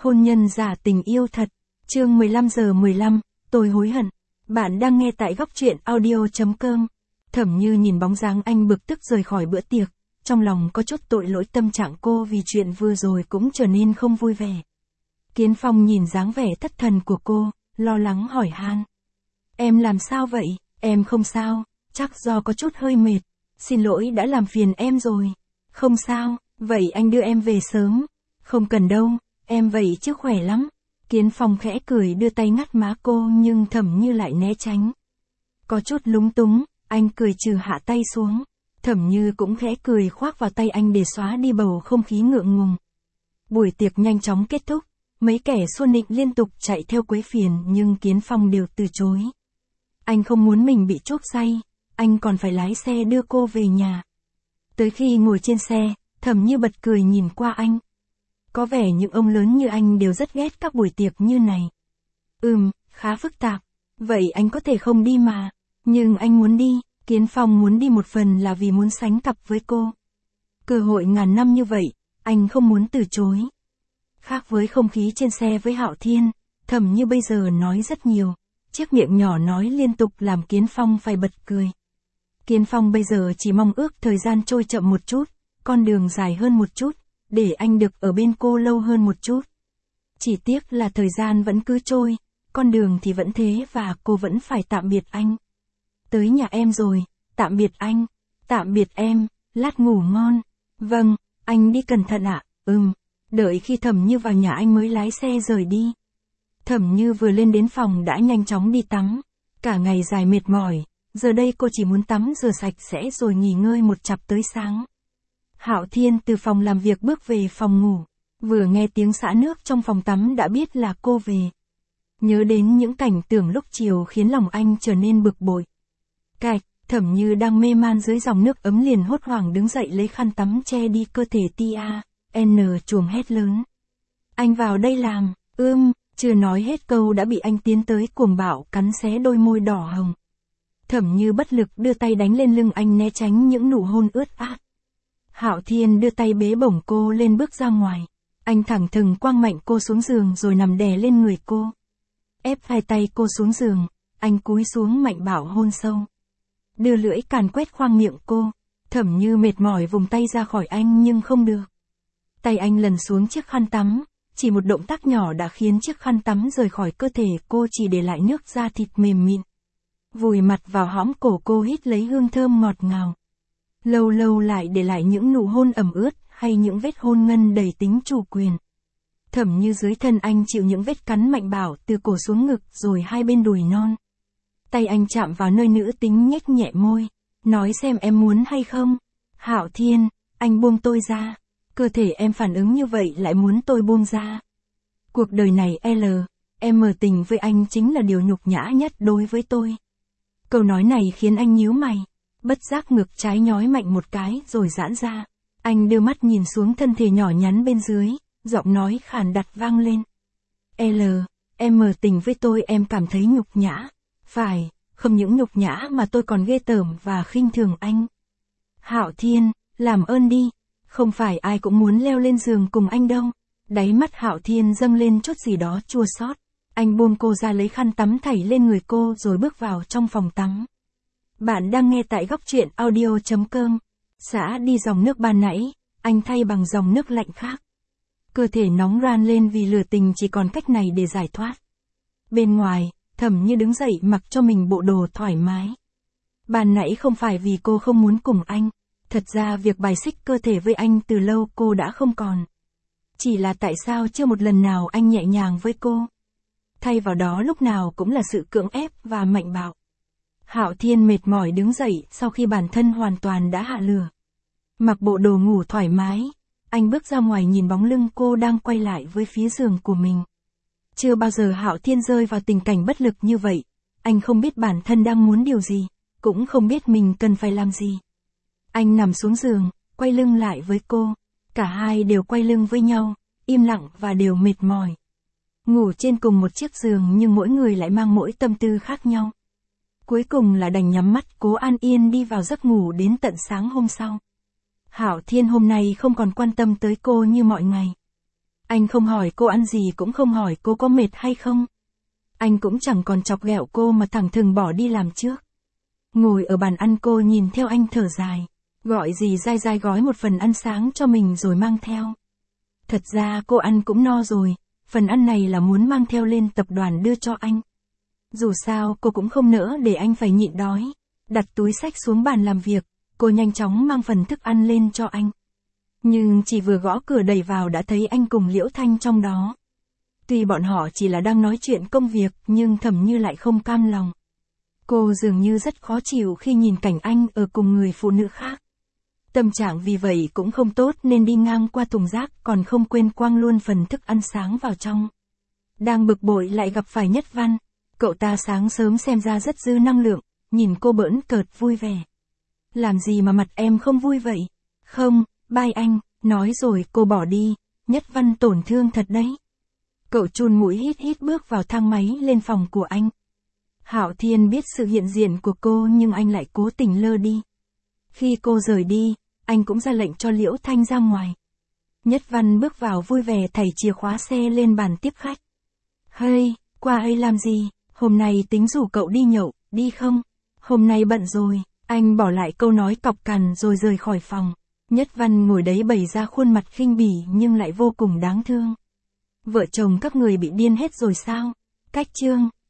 Hôn nhân giả tình yêu thật. Chương 15:15, tôi hối hận. Bạn đang nghe tại góc truyện audio.com. Thẩm Như nhìn bóng dáng anh bực tức rời khỏi bữa tiệc, trong lòng có chút tội lỗi tâm trạng cô vì chuyện vừa rồi cũng trở nên không vui vẻ. Kiến Phong nhìn dáng vẻ thất thần của cô, lo lắng hỏi han. Em làm sao vậy? Em không sao, chắc do có chút hơi mệt. Xin lỗi đã làm phiền em rồi. Không sao, vậy anh đưa em về sớm. Không cần đâu, em vậy chứ khỏe lắm. Kiến Phong khẽ cười đưa tay ngắt má cô nhưng Thẩm Như lại né tránh. Có chút lúng túng, anh cười trừ hạ tay xuống. Thẩm Như cũng khẽ cười khoác vào tay anh để xóa đi bầu không khí ngượng ngùng. Buổi tiệc nhanh chóng kết thúc, mấy kẻ xô nịnh liên tục chạy theo quấy phiền nhưng Kiến Phong đều từ chối. Anh không muốn mình bị chuốc say, anh còn phải lái xe đưa cô về nhà. Tới khi ngồi trên xe, Thẩm Như bật cười nhìn qua anh. Có vẻ những ông lớn như anh đều rất ghét các buổi tiệc như này. Khá phức tạp. Vậy anh có thể không đi mà. Nhưng anh muốn đi. Kiến Phong muốn đi một phần là vì muốn sánh cặp với cô. Cơ hội ngàn năm như vậy, anh không muốn từ chối. Khác với không khí trên xe với Hạo Thiên, Thẩm Như bây giờ nói rất nhiều. Chiếc miệng nhỏ nói liên tục làm Kiến Phong phải bật cười. Kiến Phong bây giờ chỉ mong ước thời gian trôi chậm một chút, con đường dài hơn một chút, để anh được ở bên cô lâu hơn một chút. Chỉ tiếc là thời gian vẫn cứ trôi, con đường thì vẫn thế và cô vẫn phải tạm biệt anh. Tới nhà em rồi, tạm biệt anh, tạm biệt em, lát ngủ ngon. Vâng, anh đi cẩn thận ạ. Đợi khi Thẩm Như vào nhà anh mới lái xe rời đi. Thẩm Như vừa lên đến phòng đã nhanh chóng đi tắm. Cả ngày dài mệt mỏi, giờ đây cô chỉ muốn tắm rửa sạch sẽ rồi nghỉ ngơi một chặp tới sáng. Hạo Thiên từ phòng làm việc bước về phòng ngủ, vừa nghe tiếng xả nước trong phòng tắm đã biết là cô về. Nhớ đến những cảnh tượng lúc chiều khiến lòng anh trở nên bực bội. Cạch, Thẩm Như đang mê man dưới dòng nước ấm liền hốt hoảng đứng dậy lấy khăn tắm che đi cơ thể chuồng hét lớn. Anh vào đây làm, chưa nói hết câu đã bị anh tiến tới cuồng bạo cắn xé đôi môi đỏ hồng. Thẩm Như bất lực đưa tay đánh lên lưng anh né tránh những nụ hôn ướt át. Hạo Thiên đưa tay bế bổng cô lên bước ra ngoài. Anh thẳng thừng quăng mạnh cô xuống giường rồi nằm đè lên người cô. Ép hai tay cô xuống giường, anh cúi xuống mạnh bạo hôn sâu. Đưa lưỡi càn quét khoang miệng cô. Thẩm Như mệt mỏi vùng tay ra khỏi anh nhưng không được. Tay anh lần xuống chiếc khăn tắm, chỉ một động tác nhỏ đã khiến chiếc khăn tắm rời khỏi cơ thể cô chỉ để lại nước da thịt mềm mịn. Vùi mặt vào hõm cổ cô hít lấy hương thơm ngọt ngào. Lâu lâu lại để lại những nụ hôn ẩm ướt hay những vết hôn ngân đầy tính chủ quyền. Thẩm Như dưới thân anh chịu những vết cắn mạnh bạo từ cổ xuống ngực rồi hai bên đùi non. Tay anh chạm vào nơi nữ tính nhếch nhẹ môi. Nói xem em muốn hay không? Hạo Thiên, anh buông tôi ra. Cơ thể em phản ứng như vậy lại muốn tôi buông ra. Cuộc đời này em mở tình với anh chính là điều nhục nhã nhất đối với tôi. Câu nói này khiến anh nhíu mày. Bất giác ngực trái nhói mạnh một cái rồi giãn ra. Anh đưa mắt nhìn xuống thân thể nhỏ nhắn bên dưới, giọng nói khàn đặc vang lên. Em mở tình với tôi em cảm thấy nhục nhã. Phải, không những nhục nhã mà tôi còn ghê tởm và khinh thường anh. Hạo Thiên, làm ơn đi, không phải ai cũng muốn leo lên giường cùng anh đâu. Đáy mắt Hạo Thiên dâng lên chút gì đó chua xót. Anh buông cô ra lấy khăn tắm thảy lên người cô rồi bước vào trong phòng tắm. Bạn đang nghe tại góc truyện audio.com. Xả đi dòng nước ban nãy, anh thay bằng dòng nước lạnh khác. Cơ thể nóng ran lên vì lửa tình chỉ còn cách này để giải thoát. Bên ngoài, Thẩm Như đứng dậy mặc cho mình bộ đồ thoải mái. Ban nãy không phải vì cô không muốn cùng anh. Thật ra việc bài xích cơ thể với anh từ lâu cô đã không còn. Chỉ là tại sao chưa một lần nào anh nhẹ nhàng với cô. Thay vào đó lúc nào cũng là sự cưỡng ép và mạnh bạo. Hạo Thiên mệt mỏi đứng dậy sau khi bản thân hoàn toàn đã hạ lửa. Mặc bộ đồ ngủ thoải mái, anh bước ra ngoài nhìn bóng lưng cô đang quay lại với phía giường của mình. Chưa bao giờ Hạo Thiên rơi vào tình cảnh bất lực như vậy. Anh không biết bản thân đang muốn điều gì, cũng không biết mình cần phải làm gì. Anh nằm xuống giường, quay lưng lại với cô. Cả hai đều quay lưng với nhau, im lặng và đều mệt mỏi. Ngủ trên cùng một chiếc giường nhưng mỗi người lại mang mỗi tâm tư khác nhau. Cuối cùng là đành nhắm mắt cố an yên đi vào giấc ngủ đến tận sáng hôm sau. Hạo Thiên hôm nay không còn quan tâm tới cô như mọi ngày. Anh không hỏi cô ăn gì, cũng không hỏi cô có mệt hay không. Anh cũng chẳng còn chọc ghẹo cô mà thẳng thừng bỏ đi làm trước. Ngồi ở bàn ăn cô nhìn theo anh thở dài. Gọi dì dai dai gói một phần ăn sáng cho mình rồi mang theo. Thật ra cô ăn cũng no rồi, phần ăn này là muốn mang theo lên tập đoàn đưa cho anh. Dù sao cô cũng không nỡ để anh phải nhịn đói. Đặt túi xách xuống bàn làm việc, cô nhanh chóng mang phần thức ăn lên cho anh. Nhưng chỉ vừa gõ cửa đẩy vào đã thấy anh cùng Liễu Thanh trong đó. Tuy bọn họ chỉ là đang nói chuyện công việc nhưng Thẩm Như lại không cam lòng. Cô dường như rất khó chịu khi nhìn cảnh anh ở cùng người phụ nữ khác. Tâm trạng vì vậy cũng không tốt nên đi ngang qua thùng rác còn không quên quăng luôn phần thức ăn sáng vào trong. Đang bực bội lại gặp phải Nhất Văn. Cậu ta sáng sớm xem ra rất dư năng lượng, nhìn cô bỡn cợt vui vẻ. Làm gì mà mặt em không vui vậy? Không, bye anh, nói rồi cô bỏ đi. Nhất Văn tổn thương thật đấy. Cậu chun mũi hít hít bước vào thang máy lên phòng của anh. Hạo Thiên biết sự hiện diện của cô nhưng anh lại cố tình lơ đi. Khi cô rời đi, anh cũng ra lệnh cho Liễu Thanh ra ngoài. Nhất Văn bước vào vui vẻ thảy chìa khóa xe lên bàn tiếp khách. Hey, qua đây làm gì? Hôm nay tính rủ cậu đi nhậu, đi không? Hôm nay bận rồi, anh bỏ lại câu nói cọc cằn rồi rời khỏi phòng. Nhất Văn ngồi đấy bày ra khuôn mặt khinh bỉ nhưng lại vô cùng đáng thương. Vợ chồng các người bị điên hết rồi sao? Cách chương